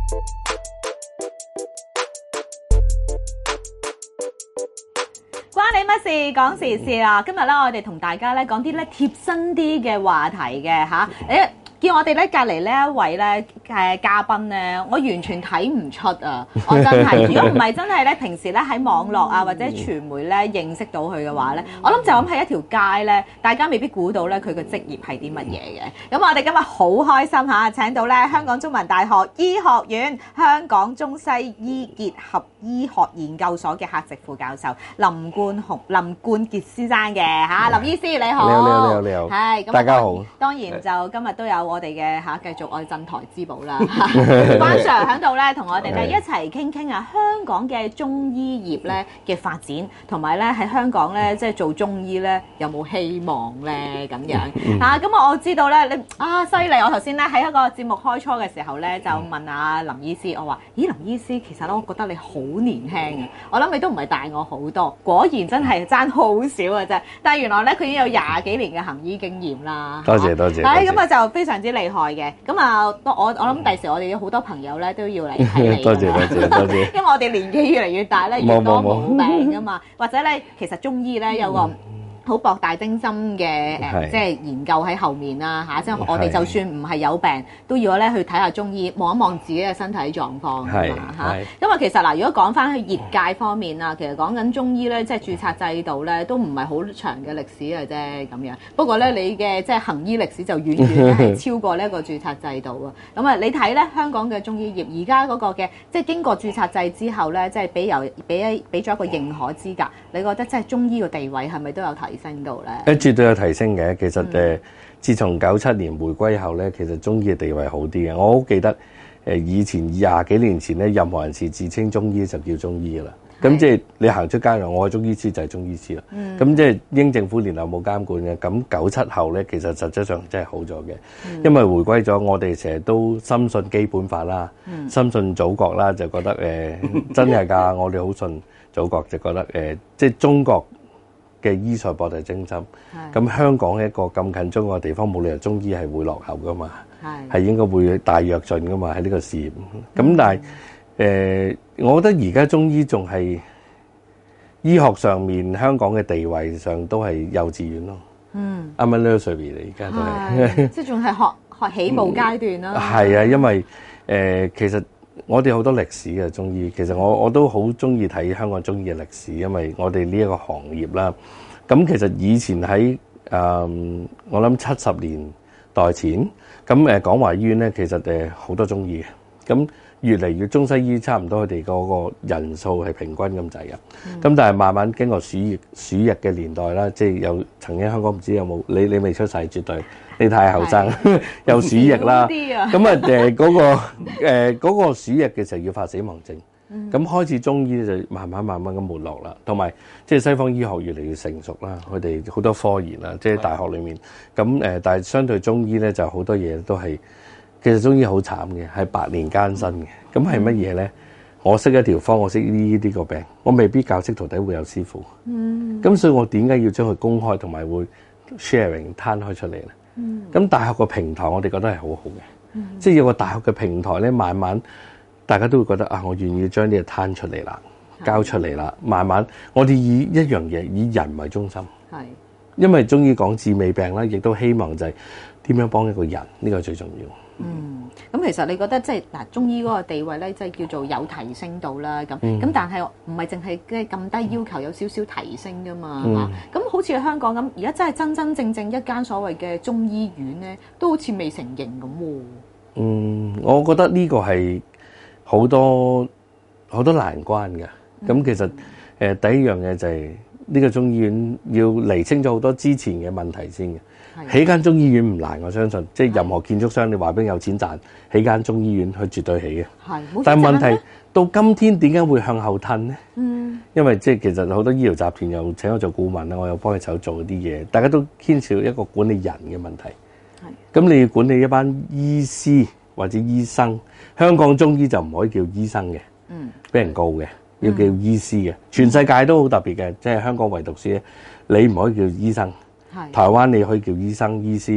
關你乜事？講時事啊！今日咧，我哋同大家咧講啲咧貼身啲嘅話題嘅嚇。見我哋咧隔離呢一位咧嘉賓咧，我完全睇唔出啊！我真係，如果唔係真係咧，平時咧喺網絡啊或者傳媒咧認識到佢嘅話咧，我諗就咁喺一條街咧，大家未必估到咧佢嘅職業係啲乜嘢嘅。咁我哋今日好開心嚇，請到咧香港中文大學醫學院香港中西醫結合醫學研究所嘅客席副教授林冠傑先生嘅嚇，林醫師你好。 你好。 係，咁大家好。 當然就今日都有我哋嘅繼續我哋鎮台之寶啦，關 Sir 喺度咧，同我哋咧一齊傾傾啊，香港嘅中醫業咧嘅發展，同埋咧喺香港咧即係做中醫咧有冇希望咧咁樣嚇？咁我知道咧你犀利！我頭先咧喺一個節目開初嘅時候咧就問阿林醫師，我話：咦，林醫師其實咧我覺得你好年輕啊！我諗你都唔係大我好多，果然真係爭好少嘅啫。但係原來咧佢已經有20幾年嘅行醫經驗啦。 多謝。 咁啊就非常之厲害嘅。咁啊，我諗第時我哋有好多朋友咧都要嚟睇你。 多謝。 因為我哋年紀越嚟越大咧，越多毛病噶嘛。或者咧，其實中醫咧有個好博大精深嘅即係研究喺後面啦嚇。即係我哋就算唔係有病，都要咧去睇下中醫，望一望自己嘅身體狀況㗎嘛嚇。因為其實嗱，如果講翻去業界方面啊，其實講緊中醫咧，即係註冊制度咧，都唔係好長嘅歷史嘅啫咁樣。不過咧，你嘅即係行醫歷史就遠遠係超過呢一個註冊制度啊。咁啊，你睇咧香港嘅中醫業而家嗰個嘅即係經過註冊制之後咧，即係俾咗一個認可資格，你覺得即係中醫嘅地位係咪都有提升到咧？ 絕對有提升嘅。其實自從97年回歸後咧，其實中醫嘅地位好啲嘅。我好記得以前20幾年前咧，任何人士自稱中醫就叫中醫噶啦。咁即係你行出街話我係中醫師就係中醫師啦。咁即係英政府年頭冇監管嘅。咁97後咧，其實實質上真係好咗嘅。因為回歸咗，我哋成日都深信基本法啦，深信祖國啦，就覺得真係㗎。我哋好信祖國，就覺得即係中國嘅醫術博大精深。咁香港一個咁近中國嘅地方，冇理由中醫係會落後㗎嘛。係應該會大躍進㗎嘛，喺呢個事業。咁但係我覺得而家中醫仲係醫學上面香港嘅地位上都係幼稚園咯。啱啱 nursery 嚟，而家都係即係仲係學起步階段啦。 係啊，因為其實我哋好多歷史嘅中醫，其實我都好中意睇香港中醫嘅歷史，因為我哋呢一個行業啦。咁其實以前喺我諗70年代前，咁廣華醫院咧，其實好多中醫嘅。咁越嚟越中西醫差唔多，佢哋嗰個人數係平均咁滯嘅。咁但係慢慢經過鼠疫嘅年代啦，即係有曾經香港唔知有冇你未出世，絕對你太後生，有鼠疫啦。咁嗰個鼠疫嘅時候要發死亡證。咁開始中醫就慢慢咁沒落啦，同埋即係西方醫學越嚟越成熟啦，佢哋好多科研啦，即係大學裏面咁但係相對中醫咧就好多嘢都係，其實中醫好慘嘅，係百年艱辛嘅。咁係乜嘢咧？我識一條方，我識呢個病，我未必教識徒弟會有師傅。咁所以我點解要將佢公開同埋會 sharing 攤開出嚟咧？咁大學個平台我哋覺得係好好嘅，即係有個大學嘅平台咧，慢慢大家都會覺得啊，我願意將呢嘢攤出嚟啦，交出嚟啦。慢慢我哋以一樣嘢以人為中心，因為中醫講治未病啦，亦都希望就係點樣幫一個人，呢個最重要。 咁其實你覺得即係嗱，中醫嗰個地位咧，即係叫做有提升到啦。咁但係唔係淨係即係咁低要求，有少少提升噶嘛？咁好似香港咁，而家真係真真正一間所謂嘅中醫院咧，都好似未成形咁喎。 我覺得呢個係好多難關嘅。咁其實第一樣嘢就係呢個中醫院要釐清咗好多之前嘅問題先嘅。起間中醫院唔難，我相信，即係任何建築商，你話俾有錢賺，起間中醫院佢絕對起嘅。但係問題到今天點解會向後褪呢？因為即係其實好多醫療集團又請我做顧問啦，我又幫佢手做啲嘢，大家都牽涉一個管理人嘅問題。咁你要管理一班醫師或者醫生，香港中醫就唔可以叫醫生嘅，俾人告嘅，要叫醫師嘅。全世界都好特別嘅，即係香港唯獨是你唔可以叫醫生。台灣你可以叫醫生、醫師，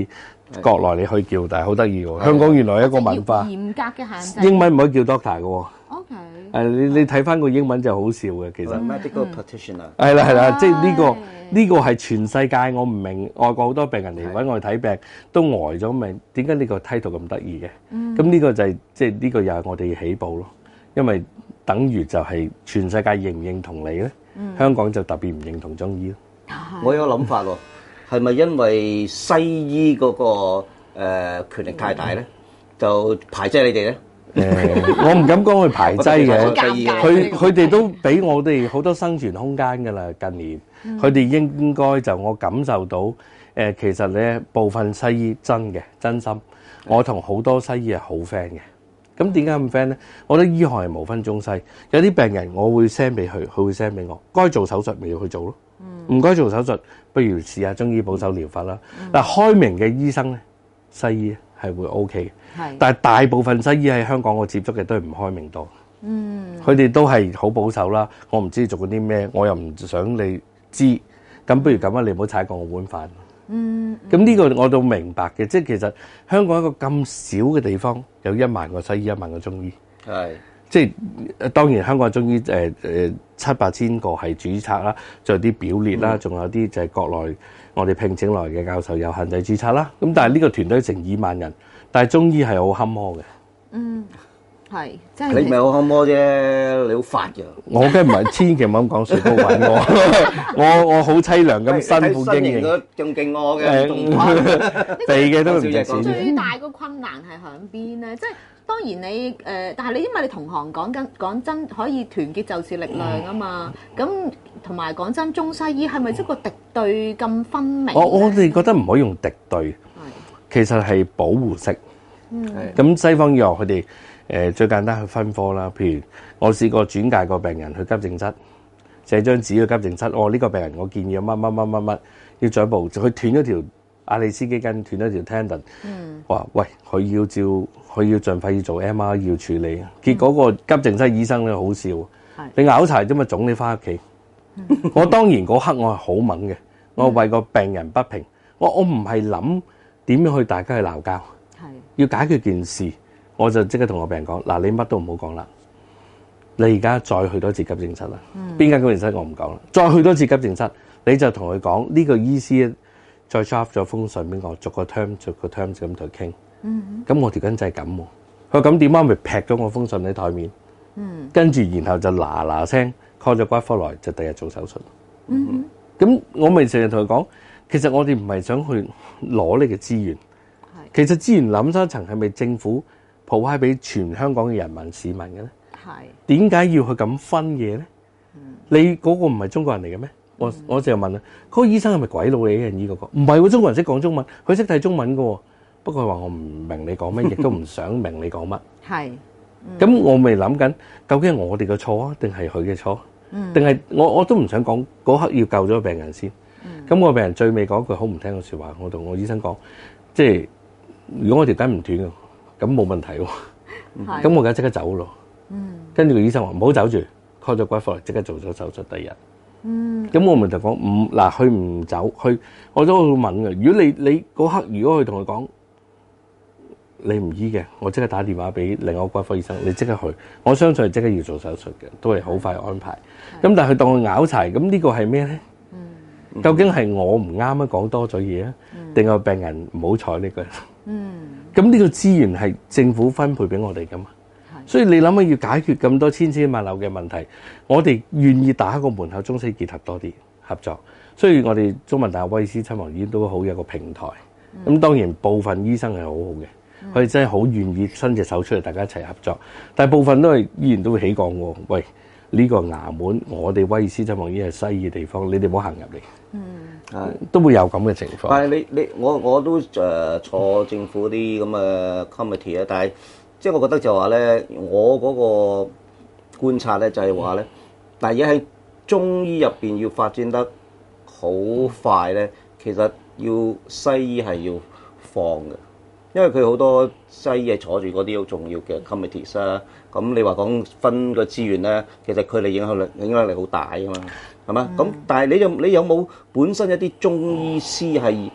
國內你可以叫，但係好得意喎。香港原來有一個文化， 嚴格嘅限制。 英文唔可以叫 doctor 嘅喎。 OK。 你睇翻個英文就好笑嘅，其實。 medical practitioner。 係啦，即係呢個係全世界我唔明，外國好多病人嚟揾我睇病都呆咗命，點解呢個 title 咁得意嘅？咁呢個就係即係呢個又係我哋起步咯，因為等於就係全世界認唔認同你咧？香港就特別唔認同中醫咯。 我有諗法喎，係咪因為西醫嗰個權力太大咧，就排擠你哋咧？ 我唔敢講佢排擠嘅， 佢佢哋都俾我哋好多生存空間㗎啦。近年佢哋應該就我感受到其實咧部分西醫真心，我同好多西醫係好 friend 嘅。咁點解咁 friend 咧？我覺得醫學係無分中西，有啲病人我會 send 俾佢，佢會 send 俾我。該做手術咪要去做咯，唔該做手術不如試下中醫保守療法啦。嗱，開明嘅醫生咧，西醫係會 OK 嘅。但係大部分西醫喺香港我接觸嘅都係唔開明多，佢哋都係好保守啦。我唔知你做過啲咩，我又唔想你知，咁不如咁啊，你唔好踩過我碗飯。咁呢個我都明白嘅，即係其實香港一個咁少嘅地方，有1萬個西醫，1萬個中醫，即係當然香港嘅中醫700-8千個係註冊啦，仲有啲表列啦，仲有啲就係國內我哋聘請來嘅教授有限制註冊啦。咁但係呢個團隊成2萬人。但係中醫係好坎坷嘅， 係，即係你唔係好坎坷啫，你好發嘅。 我梗唔係，千祈唔好咁講，水煲滾我，我好凄涼咁辛苦經營。 仲勁我嘅， 肥嘅都唔值錢。 最大個困難係響邊咧？即係當然你但係你因為你同行講真可以團結就是力量啊嘛。咁同埋講真，中西醫係咪即係個敵對咁分明？ 我哋覺得唔可以用敵對。其實係保護式，咁西方醫學佢哋最簡單去分科啦。譬如我試過轉介個病人去急症室，寫張紙去急症室。呢個病人我建議乜要進一步，佢斷咗條阿里斯肌筋，斷咗條 tendon。話喂，佢要盡快要做 MR 要處理。結果個急症室醫生咧好笑，你拗柴啫嘛，腫你翻屋企。我當然嗰刻我係好猛嘅，我為個病人不平，我唔係諗點樣去大家去鬧交，要解決件事，我就即刻同個病人講：嗱，你乜都唔好講啦，你而家再去多次急症室啦。邊間急症室我唔講啦，再去多次急症室，你就同佢講呢個醫師再 draft 咗封信俾我，逐個 term 咁同佢傾。咁我條筋就係咁喎。佢話咁點啊？咪劈咗我封信喺台面。跟住然後就嗱聲 call 咗骨科來，就第日做手術。咁我咪成日同佢講。其實我哋唔係想去攞呢個資源，其實資源諗深一層係咪政府鋪開俾全香港嘅人民市民嘅咧？點解要去咁分嘢咧？你嗰個唔係中國人嚟嘅咩？我就問啦，嗰個醫生係咪鬼佬嚟嘅人醫嗰個？唔係喎，中國人識講中文，佢識睇中文嘅喎。不過佢話我唔明你講乜，亦都唔想明你講乜。咁我咪諗緊，究竟係我哋嘅錯啊，定係佢嘅錯？定係我都唔想講嗰刻要救咗個病人先。咁我病人最尾講句好唔聽嘅説話，我同我醫生講，即係如果我條筋唔斷嘅，咁冇問題喎。咁我而家即刻走咯。跟住個醫生話唔好走住 ，call 咗骨科嚟，即刻做咗手術第二日。咁我咪就講佢唔走，我都好問嘅。如果你嗰刻如果佢同佢講你唔醫嘅，我即刻打電話俾另外一個骨科醫生，你即刻去。我相信係即刻要做手術嘅，都係好快安排。咁但係佢當佢拗柴，咁呢個係咩咧？究竟係我唔啱啊，講多咗嘢啊，定係病人唔好彩呢個？咁呢個資源係政府分配俾我哋噶嘛？所以你諗下要解決咁多千絲萬縷嘅問題，我哋願意打個門口，中西結合多啲合作。所以我哋中文大學威爾斯親王醫院都好有個平台。咁當然部分醫生係好好嘅，佢哋真係好願意伸隻手出嚟，大家一齊合作。但係部分都係依然都會起槓喎。喂，呢個衙門，我哋威爾斯親王醫院係西嘅地方，你哋唔好行入嚟。都會有咁嘅情況。 但係我都坐政府啲咁嘅 committee 啊，但係即係我覺得就話咧，我嗰個觀察咧就係話咧，但係而家喺中醫入邊要發展得好快咧，其實要西醫係要放嘅，因為佢好多西醫係坐住嗰啲好重要嘅 committees 啊。咁你話講分個資源咧，其實佢哋影響力好大㗎嘛。係嘛？咁但係你有冇本身一啲中醫師係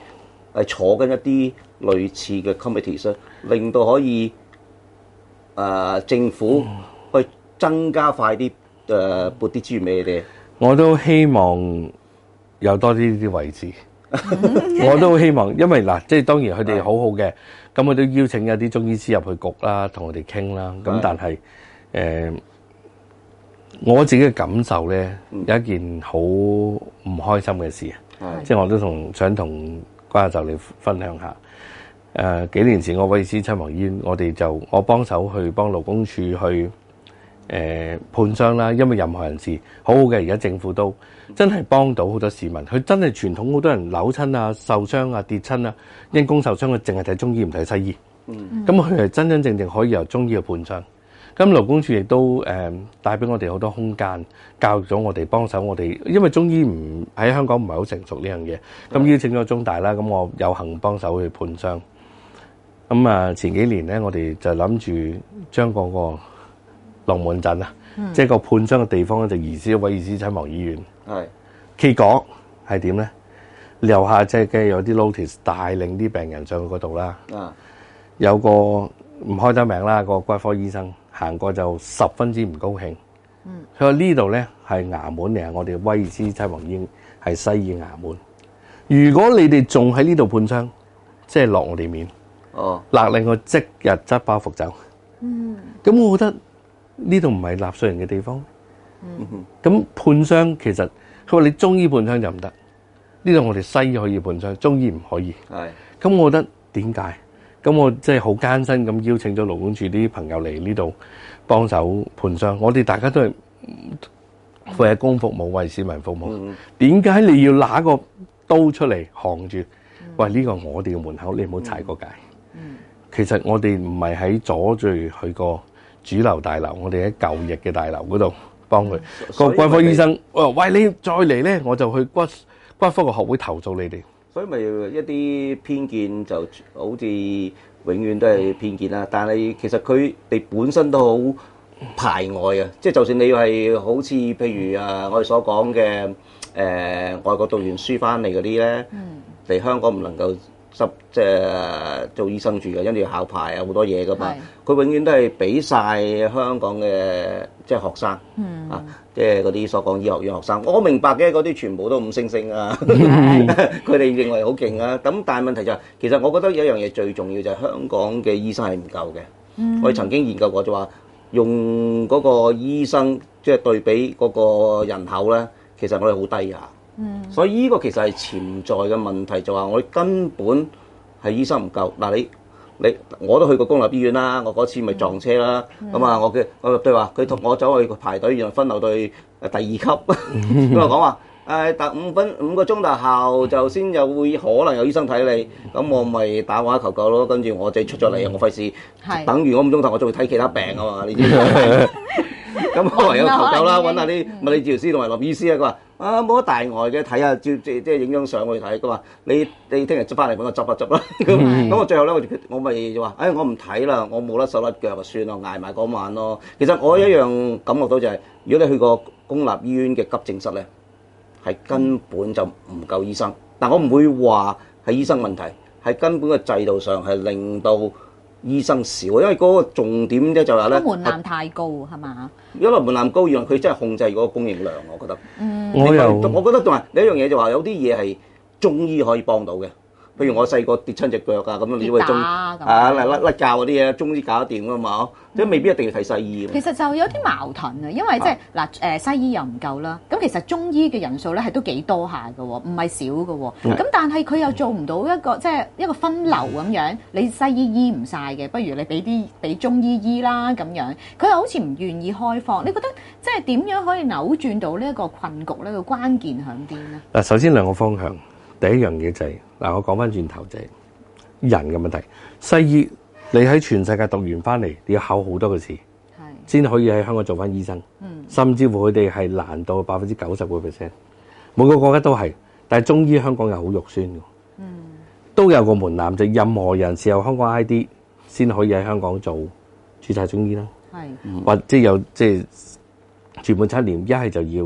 係坐緊一啲類似嘅 committees，令到可以政府去增加快啲撥啲資源俾你哋。 我都希望有多啲呢啲位置。我都希望，因為嗱，即係當然佢哋好好嘅，咁我都邀請有啲中醫師入去局啦，同我哋傾啦。咁但係我自己嘅感受咧，有一件好唔開心嘅事啊，即係我都想同關教授你分享下。幾年前我威爾斯親王醫院，我幫手去幫勞工處去判傷啦，因為任何人士好好嘅，而家政府都真係幫到好多市民。佢真係傳統好多人扭親啊、受傷啊、跌親啊，因公受傷佢淨係睇中醫唔睇西醫。咁佢係真真正正可以由中醫去判傷。咁勞工處亦都帶俾我哋好多空間，教育咗我哋，幫手我哋，因為中醫唔喺香港唔係好成熟呢樣嘢。咁邀請咗中大啦，咁我有幸幫手去判傷。咁前幾年咧，我哋就諗住將嗰個龍門陣啊，即係個判傷嘅地方咧，就移師威爾斯親王醫院。係，結果係點咧？樓下即係有啲 notice 帶領啲病人上去嗰度啦。有個唔開得名啦，個骨科醫生行過就十分之唔高興。佢話呢度咧係衙門嚟，我哋威爾斯親王醫院係西醫衙門。如果你哋仲喺呢度判傷，即係落我哋面。勒令我即日執包袱走。咁我覺得呢度唔係納稅人嘅地方。咁判傷其實佢話你中醫判傷就唔得，呢度我哋西醫可以判傷，中醫唔可以。咁我覺得點解？咁我即係好艱辛咁邀請咗勞工處啲朋友嚟呢度幫手判傷。我哋大家都係為公服務，為市民服務。點解你要拿個刀出嚟扛住？喂，呢個我哋嘅門口，你唔好踩過界。其實我哋唔係喺阻住佢個主流大樓，我哋喺舊翼嘅大樓嗰度幫佢。個骨科醫生，喂，你再嚟咧，我就去骨科嘅學會投訴你哋。 所以咪一啲偏見就好似永遠都係偏見啦。但係其實佢哋本身都好排外啊！即係就算你係好似譬如我哋所講嘅外國讀完書翻嚟嗰啲咧，嚟香港唔能夠即係做醫生住嘅，因為要考牌啊，好多嘢噶嘛。佢永遠都係俾晒香港嘅即係學生，即係嗰啲所講醫學院學生。我明白嘅，嗰啲全部都五星星啊，佢哋認為好勁啊。咁但係問題就係，其實我覺得有一樣嘢最重要就係香港嘅醫生係唔夠嘅。我哋曾經研究過就話，用嗰個醫生即係對比嗰個人口咧，其實我哋好低啊。所以呢個其實係潛在嘅問題，就話我哋根本係醫生唔夠。嗱，你我都去過公立醫院啦，我嗰次咪撞車啦。咁啊，我對話佢同我走去排隊，原來分流到第二級。佢話講話等5個鐘頭後就先有會可能有醫生睇你。咁我咪打電話求救咯。跟住我自己出咗嚟，我費事等完5個鐘頭，我仲會睇其他病啊嘛。你知唔知？咁我唯有求救啦，揾下啲物理治療師同埋林醫師啊。佢話冇乜大礙嘅，睇下即係影張相去睇。佢話你聽日執翻嚟揾我執一執啦。咁我最後咧，我咪就話我唔睇啦，我冇甩手甩腳就算啦，捱埋嗰晚咯。其實我一樣感覺到就係，如果你去過公立醫院嘅急症室咧，係根本就唔夠醫生。但我唔會話係醫生問題，係根本嘅制度上係令到醫生少，因為嗰個重點咧就係咧， 門檻太高係嘛？ 因為門檻高，原來佢真係控制嗰個供應量，我覺得。我覺得同埋另一樣嘢就話有啲嘢係中醫可以幫到嘅。譬如我細個跌親隻腳啊，咁樣你會中甩臼嗰啲嘢，中醫搞得掂噶嘛？即係未必一定要睇西醫。 其實就有啲矛盾啊，因為即係嗱西醫又唔夠啦，咁其實中醫嘅人數咧係都幾多下嘅喎，唔係少嘅喎。咁但係佢又做唔到一個即係一個分流咁樣，你西醫醫唔晒嘅，不如你俾中醫醫啦咁樣。佢又好似唔願意開放。你覺得即係點樣可以扭轉到呢一個困局呢？個關鍵喺邊呢？ 嗱，首先兩個方向。第一樣嘢就係我講翻轉頭就係人嘅問題。西醫你喺全世界讀完翻嚟，你要考好多個試，先可以喺香港做翻醫生。甚至乎佢哋係難到90%，每個國家都係。但係中醫香港又好肉酸嘅，都有個門檻，就任何人持有香港 ID 先可以喺香港做註冊中醫啦。或者有即係住滿7年，一係就要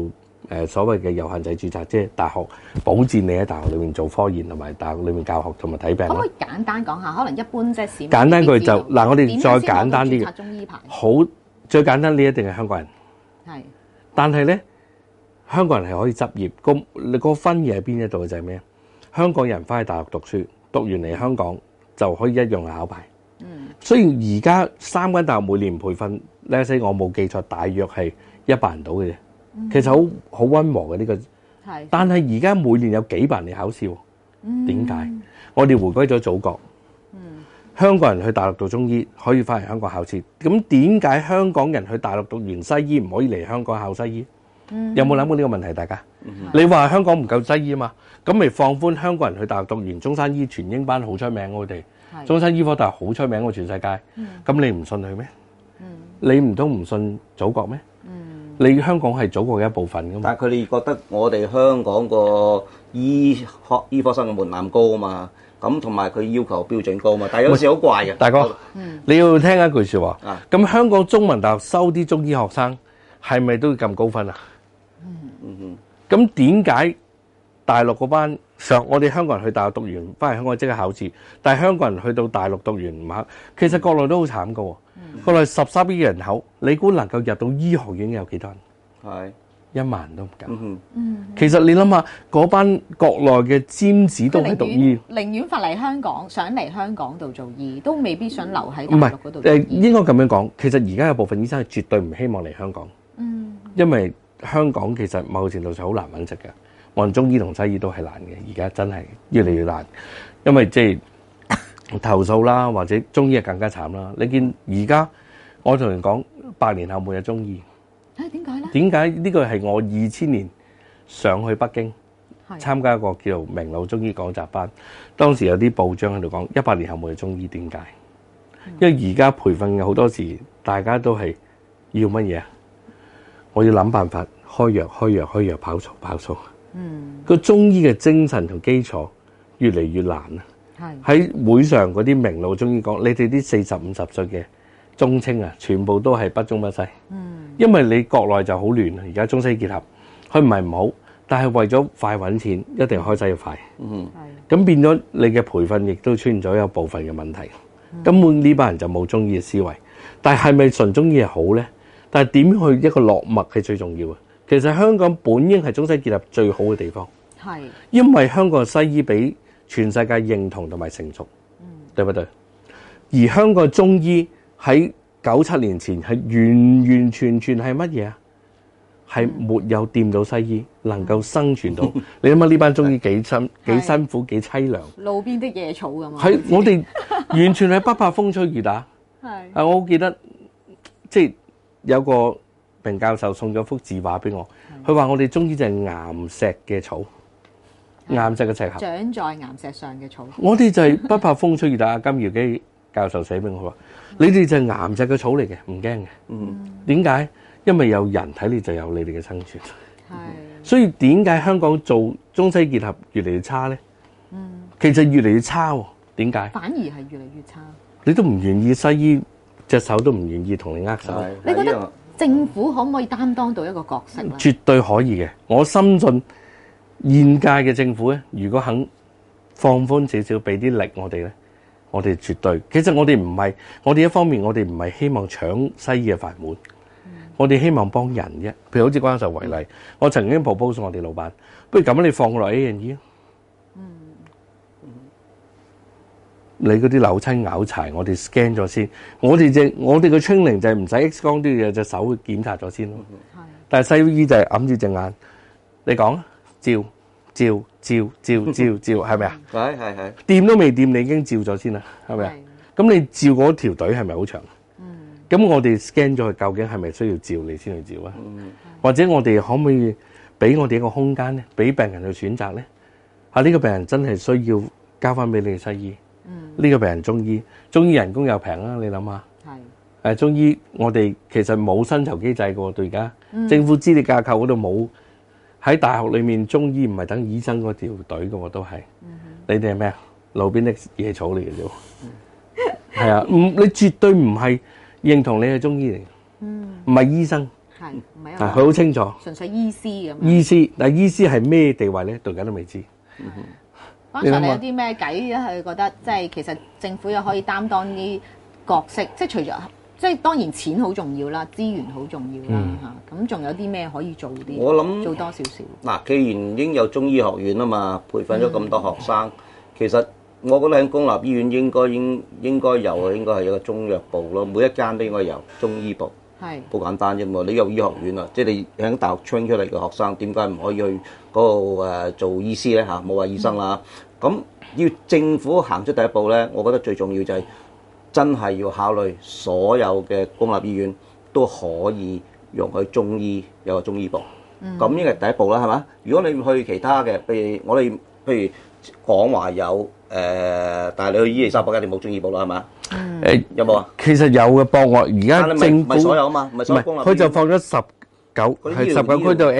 所謂嘅有限制註冊，即係大學保證你喺大學裏面做科研同埋大學裏面教學同埋睇病咯。 可唔可以簡單講下？可能一般即係市民簡單句就未必知道嗱，我哋再簡單啲點樣先攞到註冊中醫牌？ 好最簡單，你一定係香港人。 係但係咧，香港人係可以執業，個分野喺邊一度就係咩？香港人翻去大陸讀書，讀完嚟香港就可以一樣去考牌。雖然而家3間大學每年培訓，呢些我冇記錯，大約係100人到嘅啫。其實好溫和嘅呢個， 係。 但係而家每年有幾百人嚟考試喎？點解？我哋回歸咗祖國，香港人去大陸讀中醫可以翻嚟香港考試，咁點解香港人去大陸讀完西醫唔可以嚟香港考西醫？有冇諗過呢個問題？大家，你話香港唔夠西醫啊嘛？咁咪放寬香港人去大陸讀完中山醫全英班好出名，我哋中山醫科大學好出名喎，全世界。咁你唔信佢咩？你唔通唔信祖國咩？你香港係祖國嘅一部分噶嘛？ 但係佢哋覺得我哋香港個醫科生嘅門檻高啊嘛，咁同埋佢要求標準高啊嘛，但係有時好怪嘅。 大哥，你要聽一句説話。咁香港中文大學收啲中醫學生係咪都要咁高分啊？咁點解大陸嗰班我哋香港人去大陸讀完翻嚟香港即刻考試，但係香港人去到大陸讀完唔考？其實國內都好慘噶喎。國內13億人口，你估能夠入到醫學院有幾多人？係1萬都唔夠。其實你諗下，嗰班國內嘅尖子都係讀醫， 寧願發嚟香港，想嚟香港度做醫，都未必想留喺大陸嗰度做醫。 應該咁樣講，其實而家有部分醫生係絕對唔希望嚟香港。因為香港其實某程度上好難揾食嘅，無論中醫同西醫都係難嘅。而家真係越嚟越難，因為即係投訴啦，或者中醫係更加慘啦。你見而家我同人講，8年後沒有中醫。 點解咧？ 點解呢個係我2000年上去北京參加一個叫做明路中醫講習班，當時有啲報章喺度講100年後沒有中醫。點解？因為而家培訓嘅好多時，大家都係要乜嘢啊？我要諗辦法開藥跑數。個中醫嘅精神同基礎越嚟越難啊！喺會上嗰啲名路中醫講，你哋啲40、50歲嘅中青啊，全部都係不中不西。因為你國內就好亂啊，而家中西結合，佢唔係唔好，但係為咗快揾錢，一定開西藥快。咁變咗你嘅培訓亦都出現咗有部分嘅問題。根本呢班人就冇中醫嘅思維。但係咪純中醫係好咧？但係點去一個落脈係最重要嘅。其實香港本應係中西結合最好嘅地方，因為香港嘅西醫俾全世界認同同埋成熟，對不對？而香港嘅中醫喺97年前係完全係乜嘢啊？係沒有掂到西醫能夠生存到。你諗下呢班中醫幾辛苦幾凄涼， 路邊的野草咁啊！ 係我哋完全係不怕風吹雨打。我好記得即係有個平教授送咗幅字畫俾我，佢話我哋中醫就係岩石嘅草，岩石嘅石頭， 長在岩石上嘅草。 我哋就係不怕風吹雨打。金耀基教授寫俾我話：你哋就係岩石嘅草嚟嘅，唔驚嘅。點解？因為有人睇你就有你哋嘅生存。所以點解香港做中西結合越嚟越差咧？其實越嚟越差喎。點解？ 反而係越嚟越差。 你都唔願意西醫隻手都唔願意同你握手。 你覺得政府可唔可以擔當到一個角色咧？ 絕對可以嘅。我深信現屆嘅政府咧，如果肯放寬少少，俾啲力我哋咧，我哋絕對。其實我哋唔係，我哋一方面我哋唔係希望搶西醫嘅飯碗，我哋希望幫人啫。譬如好似關教授為例，我曾經 propose 我哋老闆，不如咁你放落 A&E 啊。你嗰啲扭親拗柴，我哋 scan 咗先。我哋嘅 training 就係唔使 X 光都要有隻手檢查咗先咯。但係西醫就係揞住隻眼，你講啊，照，係咪啊？係。掂都未掂，你已經照咗先啦，係咪啊？咁你照嗰條隊係咪好長？咁我哋 scan 咗佢，究竟係咪需要照你先去照啊？或者我哋可唔可以俾我哋一個空間咧，俾病人去選擇咧？呢個病人真係需要交翻俾你西醫。呢個病人中醫人工又平啦，你諗下。中醫我哋其實冇薪酬機制嘅喎，到而家政府資歷架構嗰度冇。喺大學裏面，中醫唔係等醫生嗰條隊嘅喎，都係。你哋係咩啊？路邊的野草嚟嘅啫。係啊，你絕對唔係認同你係中醫嚟嘅，唔係醫生。 係唔係一佢個好清楚純粹醫師咁樣？ 醫師，但係醫師係咩地位咧？到而家都未知。 剛才你有啲咩計係覺得即係其實政府又可以擔當啲角色，即係除咗即係當然錢好重要啦，資源好重要啦嚇，咁仲有啲咩可以做啲？ 我諗做多少少。 嗱，既然已經有中醫學院啊嘛，培訓咗咁多學生，其實我覺得喺公立醫院應該有啊，應該係一個中藥部咯，每一間都應該有中醫部。 係好簡單啫嘛！你有醫學院啊，即係你喺大學 train 出嚟嘅學生，點解唔可以去嗰度做醫師咧嚇？冇話醫生啦。咁要政府行出第一步咧，我覺得最重要就係真係要考慮所有嘅公立醫院都可以容許中醫有個中醫部。咁呢個係第一步啦，係嘛？如果你去其他嘅，譬如我哋譬如講話有但係你去伊利沙伯一定冇中醫部啦，係嘛？有冇啊？ 其實有嘅，博愛而家政府唔係所有啊嘛，唔係所有公立醫院。 佢就放咗19區都有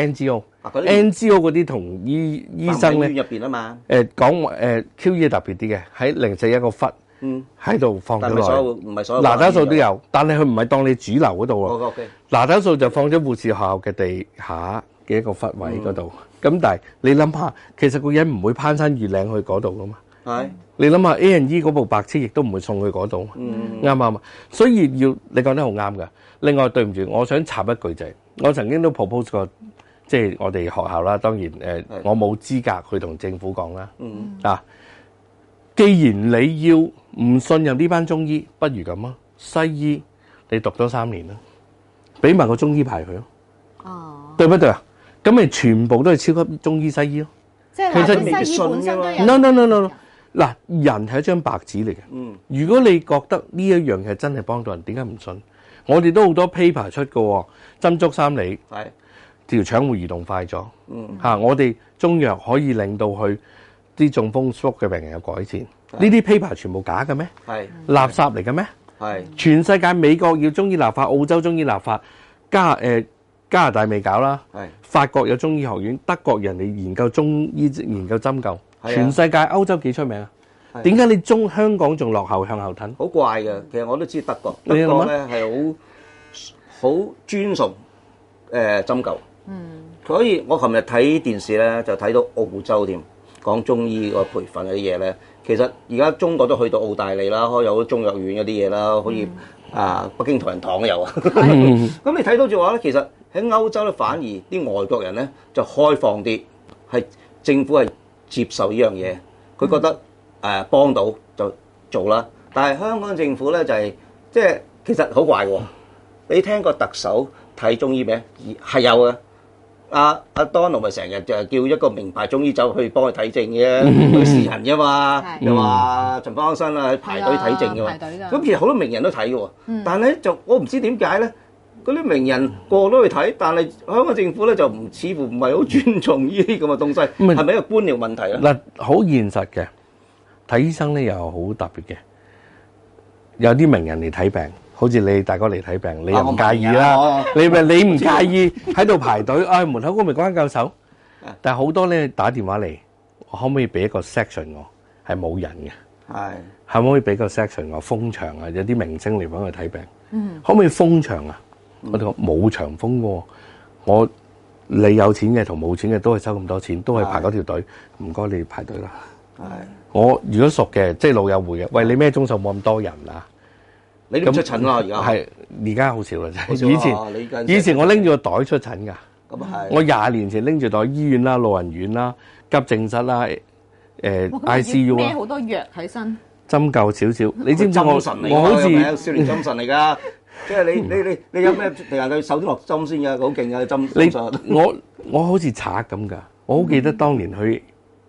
NGO。NGO 嗰啲同醫生咧， 入邊啊嘛。 講QE 特別啲嘅，喺041個忽喺度放咗落。 唔係所有。 嗱打數都有，但係佢唔係當你主流嗰度喎。 OK。嗱打數就放咗護士學校嘅地下嘅一個忽位嗰度。咁但係你諗下，其實個人唔會攀山越嶺去嗰度噶嘛。 係。 你諗下 A&E 嗰部白車亦都唔會送去嗰度。啱唔啱啊？所以你講得好啱㗎。另外對唔住，我想插一句就係，我曾經都 propose 過，即係我哋學校啦。當然我冇資格去同政府講啦。既然你要唔信任呢班中醫，不如咁啊，西醫你讀多3年啦，俾埋個中醫牌佢咯。 哦， 對不對啊？咁咪全部都係超級中醫西醫咯。 即係其實西醫本身都有。 No。嗱，人係一張白紙嚟嘅。如果你覺得呢一樣嘢真係幫到人，點解唔信？我哋都好多 paper 出嘅，針足3里，條腸會移動快咗。我哋中藥可以令到佢啲中風 stroke 嘅病人有改善。呢啲 paper 全部假嘅咩？垃圾嚟嘅咩？全世界美國要中醫立法，澳洲中醫立法，加拿大未搞啦。法國有中醫學院，德國人哋研究中醫研究針灸。全世界歐洲幾出名啊？點解你香港仲落後向後褪？ 好怪嘅，其實我都知德國咧係好尊崇針灸。所以我琴日睇電視咧就睇到澳洲添講中醫個培訓嗰啲嘢咧。其實而家中國都去到澳大利啦，開有好多中藥院嗰啲嘢啦，好似北京同仁堂都有啊。咁你睇到就話咧，其實喺歐洲咧反而啲外國人咧就開放啲，係政府係接受呢樣嘢，佢覺得幫到就做啦。但係香港政府咧就係即係其實好怪喎。你聽過特首睇中醫咩？係有嘅。阿 Donald 咪成日就係叫一個名牌中醫走去幫佢睇症嘅，佢示人啫嘛。又話陳方安生啊，排隊睇症嘅嘛。咁其實好多名人都睇嘅喎，但係咧就我唔知點解咧，嗰啲名人個個都去睇，但係香港政府咧就似乎唔係好尊重呢啲咁嘅東西，係咪一個官僚問題咧？ 嗱，好現實嘅，睇醫生咧又好特別嘅，有啲名人嚟睇病。好似你大哥嚟睇病，你又唔介意啦？你唔介意喺度排隊？門口嗰咪關教授。但係好多咧打電話嚟，我可唔可以俾一個 section 我？係冇人嘅。可唔可以俾個 section 我封場啊？有啲明星嚟揾我睇病。可唔可以封場啊？我哋話冇場封喎。你有錢嘅同冇錢嘅都係收咁多錢，都係排嗰條隊。唔該，你排隊啦。我如果熟嘅，即係老友會嘅。喂，你咩鐘數冇咁多人啊？ 你都出診啦，而家係而家好少啦，以前我拎住個袋出診㗎。 咁係我20年前拎住袋醫院啦、老人院啦、急症室啦、ICU 孭好多藥喺身， 針灸少少。你知唔知我好似少年針神嚟㗎？即係你有咩成日佢手都落針先㗎，好勁㗎針。 我好似賊咁㗎。我好記得當年去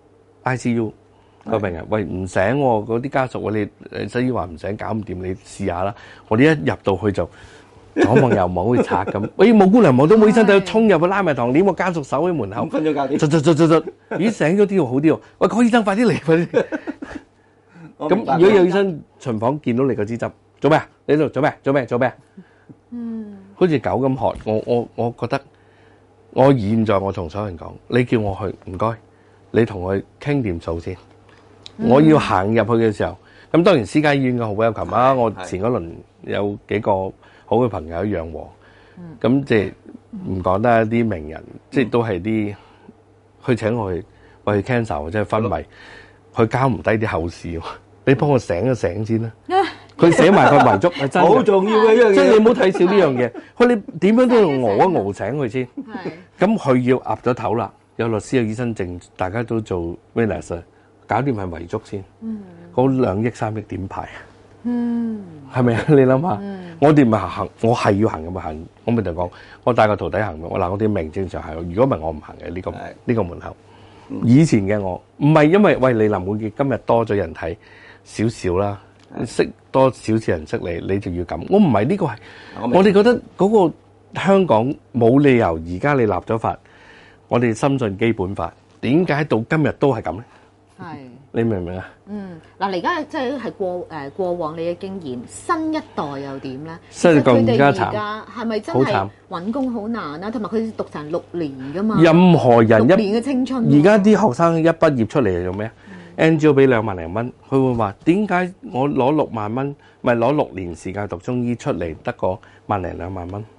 ICU。個病人喂唔醒喎，嗰啲家屬你西醫話唔醒，搞唔掂，你試下啦。我哋一入到去就左望右望，好似賊咁。喂，冇姑娘望到冇醫生，就衝入去拉埋糖簾，個家屬守喺門口。 瞓咗覺啲。咦醒咗啲喎，好啲喎。喂，個醫生快啲嚟，快啲。咁如果有醫生巡房見到你個支針，做咩啊？你喺度做咩啊？好似狗咁喝。我覺得我現在我同所有人講，你叫我去唔該，你同佢傾掂數先。我要行入去嘅時候，咁當然私家醫院嘅好 welcome 啊！我前嗰輪有幾個好嘅朋友喺養和， 咁即係唔講得一啲名人，即係都係啲去請我去為 cancer 或者係昏迷，佢交唔低啲後事喎。你幫我醒一醒先啦。佢寫埋個遺囑係真嘅， 好重要嘅一樣嘢。 即係你唔好睇少呢樣嘢。佢你點樣都要熬一熬醒佢先。咁佢要岌咗頭啦，有律師有醫生證，大家都做 witness，搞掂係遺囑先。嗰2億3億點排啊？係咪啊？你諗下，我哋咪行，我係要行咁咪行。我咪就講，我帶個徒弟行，我我啲名正常係。如果唔係我唔行嘅呢個門口。以前嘅我唔係因為喂你林冠傑今日多咗人睇少少啦。識多少次人識你就要咁。我唔係呢個係，我哋覺得嗰個香港冇理由而家你立咗法，我哋深信基本法，點解到今日都係咁咧？係，你明唔明啊？ 嗱，而家即係過往你嘅經驗，新一代又點咧？ 新一代更加慘， 而家係咪真係揾工好難啦？同埋佢讀成6年㗎嘛。 任何人 6年嘅青春。 而家啲學生一畢業出嚟係做咩？NGO 俾2萬零蚊，佢會話點解我攞6萬蚊，咪攞6年時間讀中醫出嚟得個1零2萬蚊？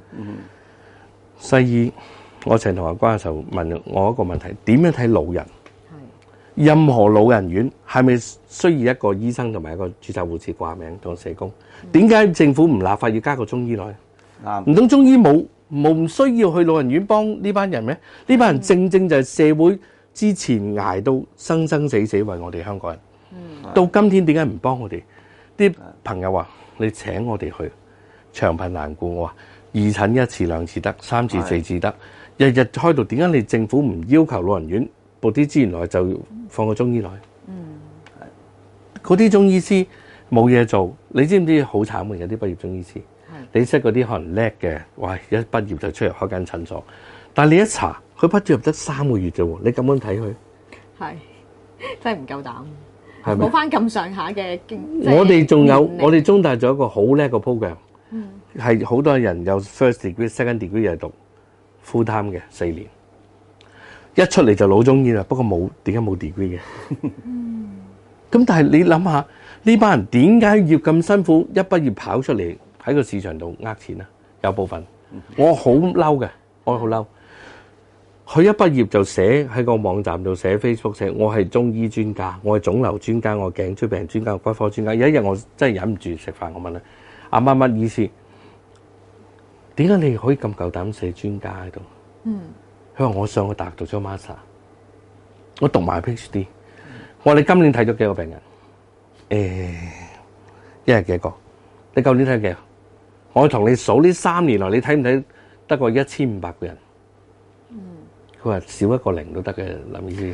西醫，我成日同阿關教授問我一個問題：點樣睇老人？任何老人院係咪需要一個醫生同埋一個註冊護士掛名當社工？點解政府唔立法要加個中醫落去？唔通中醫冇需要去老人院幫呢班人咩？呢班人正正就係社會之前捱到生生死死為我哋香港人，到今天點解唔幫我哋？啲朋友話你請我哋去，長貧難顧。我話2診1次2次得，3次4次得，日日開到，點解你政府唔要求老人院撥啲資源落去就放個中醫落去？嗰啲中醫師冇嘢做，你知唔知好慘嘅？有啲畢業中醫師，你識嗰啲可能叻嘅，哇！一畢業就出嚟開間診所，但係你一查，佢畢咗業得3個月啫喎，你咁樣睇佢， 係真係唔夠膽，冇翻咁上下嘅經。 我哋仲有，我哋中大仲有一個好叻嘅 program，係好多人有 first degree、second degree 又係讀 full time 嘅4年，一出嚟就老中醫啦。不過點解冇 degree 嘅？咁但係你諗下，呢班人點解要咁辛苦一畢業跑出嚟喺個市場度呃錢啊？有部分我好嬲嘅，我好嬲。佢一畢業就寫喺個網站度寫 Facebook 寫我係中醫專家，我係腫瘤專家，我係頸椎病專家，我骨科專家。有一日我真係忍唔住食飯，我問佢阿乜乜醫師，點解你可以咁夠膽寫專家喺度？佢話我上個大學讀咗 master， 我讀埋 PhD。我話你今年睇咗幾個病人？一日幾個？你舊年睇幾個？我同你數呢3年來，你睇唔睇得過1500個人？佢話少一個0都得嘅，林醫師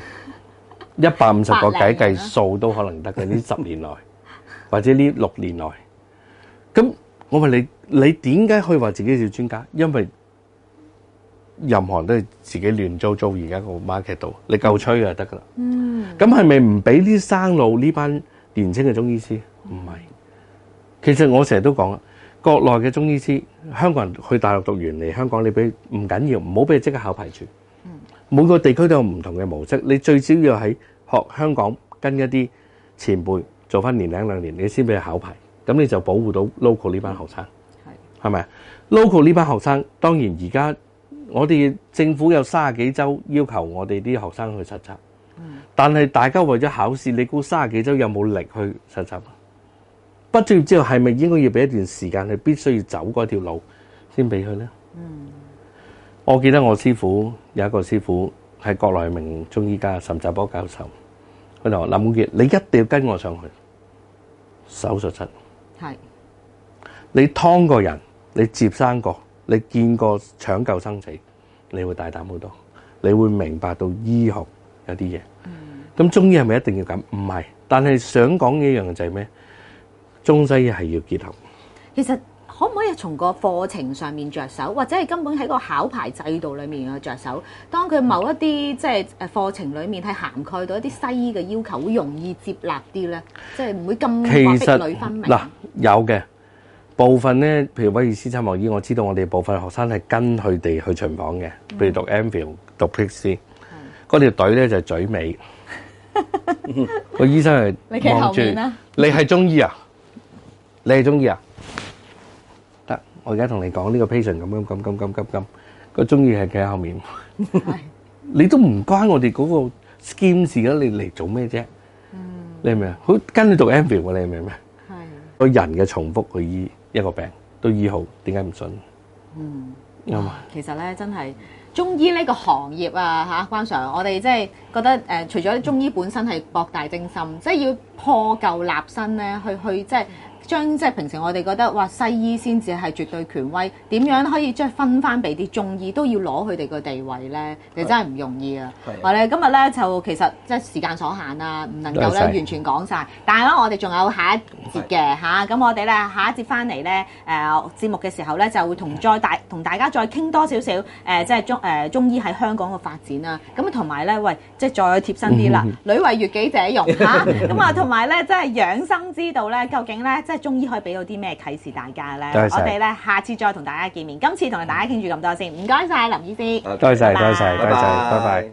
，150個計數都可能得嘅。呢10年內，或者呢6年內，咁我問你點解可以話自己係專家？因為任何人都係自己亂糟而家個 market 度，你夠吹就得噶啦。咁係咪唔俾啲生路呢班年青嘅中醫師？唔係，其實我成日都講啦，國內嘅中醫師，香港人去大陸讀完嚟香港，你俾唔緊要，唔好俾佢即刻考牌住。每個地區都有唔同嘅模式，你最少要喺學香港跟一啲前輩做翻1-2年，你先俾佢考牌，咁你就保護到 local 呢班學生，係咪啊 ？local 呢班學生當然而家我哋政府有30幾州要求我哋啲學生去實習，但係大家為咗考試，你估30幾州有冇力去實習？畢咗業之後係咪應該要俾一段時間，佢必須要走嗰條路先俾佢咧？我記得我師傅有一個師傅係國內名中醫家岑澤波教授，佢就話：林冠傑，你一定要跟我上去手術室。係你劏個人，你接生過，你見過搶救生死，你會大膽好多，你會明白到醫學有啲嘢。咁中醫係咪一定要咁？唔係，但係想講一樣就係咩？中西醫係要結合。 其實可唔可以從個課程上面着手，或者係根本喺個考牌制度裏面去着手？當佢某一啲即係課程裏面係涵蓋到一啲西醫嘅要求，會容易接納啲咧，即係唔會咁壁壘分明。 嗱，有嘅部分咧，譬如威爾斯親王醫，我知道我哋部分學生係跟佢哋去巡房嘅，譬如讀 MPhil 讀 PhD，嗰條隊咧就係嘴尾。個醫生係望住你係中醫啊？你係中醫啊？得， 我而家同你講呢個 patient 咁，個中醫係企喺後面，你都唔關我哋嗰個 scheme 事啦，你嚟做咩啫？你明唔明啊？好跟你讀 MPhil 喎，你明唔明？係個人嘅重複去醫一個病都醫好，點解唔信？啱啊！ 其實咧真係中醫呢個行業啊關 Sir，我哋即係覺得除咗中醫本身係博大精深，即係要破舊立新咧，去即係將即係平時我哋覺得話西醫先至係絕對權威，點樣可以即係分翻俾啲中醫都要攞佢哋個地位咧，其實真係唔容易啊！我哋今日咧就其實即係時間所限啊，唔能夠咧完全講晒。但係咧我哋仲有下一節嘅嚇，咁我哋咧下一節翻嚟咧節目嘅時候咧就會同大家再傾多少少即係中醫喺香港嘅發展啊，咁同埋咧喂即係再貼身啲啦，女為悅己者容嚇，咁啊同埋咧即係養生之道咧，究竟咧即係中醫可以俾到啲咩啟示大家咧？我哋咧下次再同大家見面，今次同大家傾住咁多先，唔該晒林醫師， 多謝，拜拜。